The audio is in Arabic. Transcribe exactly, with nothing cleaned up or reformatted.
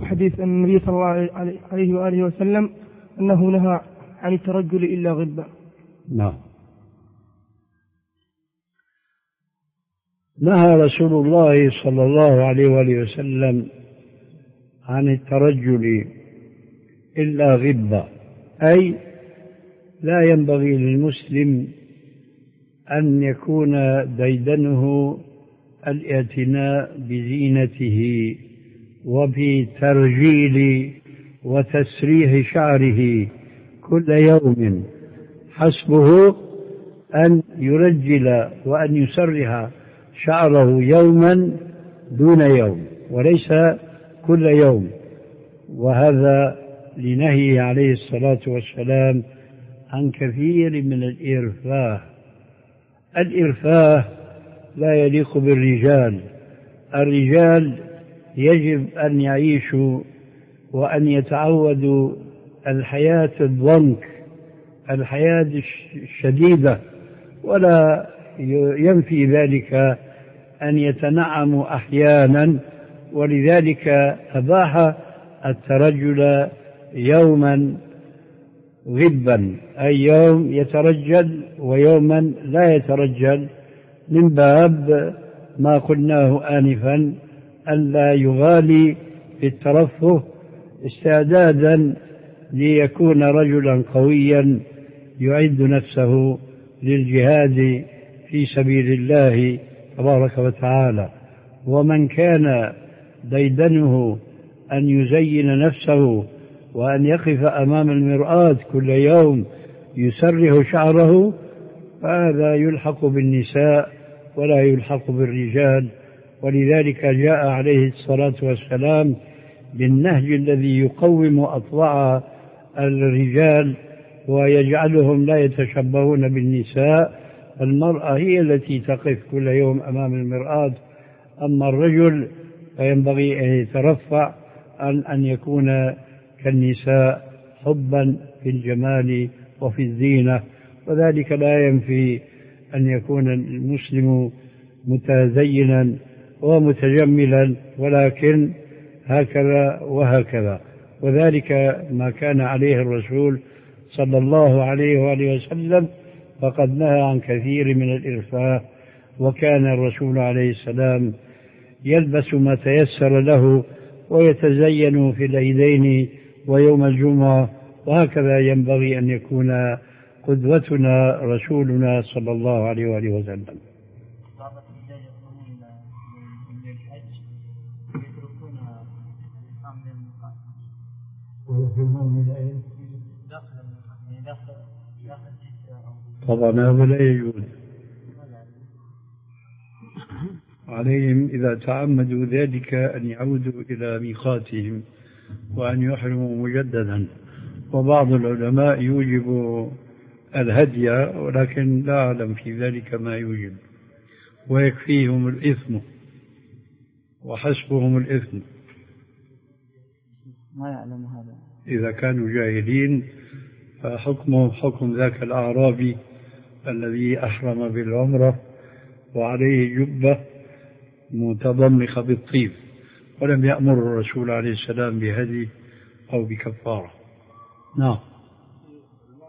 حديث النبي صلى الله عليه وآله وسلم أنه نهى عن الترجل إلا غبا. نعم. نهى رسول الله صلى الله عليه وآله وسلم عن الترجل إلا غبا، أي لا ينبغي للمسلم أن يكون ديدنه الاعتناء بزينته وبترجيل وتسريح شعره كل يوم، حسبه أن يرجل وأن يسرح شعره يوما دون يوم وليس كل يوم، وهذا لنهي عليه الصلاة والسلام عن كثير من الإرفاه. الإرفاه لا يليق بالرجال. الرجال يجب أن يعيشوا وأن يتعودوا الحياة الضنك، الحياة الشديدة، ولا ينفي ذلك أن يتنعموا أحيانا، ولذلك أباح الترجل يوما غبا، أي يوم يترجل ويوما لا يترجل، من باب ما قلناه آنفا ألا يغالي في الترفه استعدادا ليكون رجلا قويا يعد نفسه للجهاد في سبيل الله تبارك وتعالى. ومن كان ديدنه أن يزين نفسه وأن يقف أمام المرآة كل يوم يسرح شعره، فهذا يلحق بالنساء ولا يلحق بالرجال. ولذلك جاء عليه الصلاة والسلام بالنهج الذي يقوم أطباع الرجال ويجعلهم لا يتشبهون بالنساء. المرأة هي التي تقف كل يوم أمام المرآة، أما الرجل فينبغي أن يترفع عن أن يكون كالنساء حبا في الجمال وفي الزينة، وذلك لا ينفي أن يكون المسلم متزينا ومتجملا، ولكن هكذا وهكذا. وذلك ما كان عليه الرسول صلى الله عليه وآله وسلم، فقد نهى عن كثير من الإرفاه، وكان الرسول عليه السلام يلبس ما تيسر له ويتزين في العيدين ويوم الجمعة، وهكذا ينبغي أن يكون قدوتنا رسولنا صلى الله عليه وآله وسلم. بعض الرجال يقولون من الحج يتركون الإحرام للميقات ويحرمون من أين؟ داخل يعني داخل داخل جدة. طبعا هذا لا يجوز عليهم إذا تعمدوا ذلك أن يعودوا إلى ميقاتهم وأن يحرموا مجددا. وبعض العلماء يوجب الهدي، ولكن لا أعلم في ذلك ما يوجب، ويكفيهم الإثم وحسبهم الإثم. ما يعلم هذا. إذا كانوا جاهلين فحكمهم حكم ذاك الأعرابي الذي أحرم بالعمرة وعليه جبة متضمخة بالطيب، ولم يأمر الرسول عليه السلام بهدي أو بكفارة. نعم.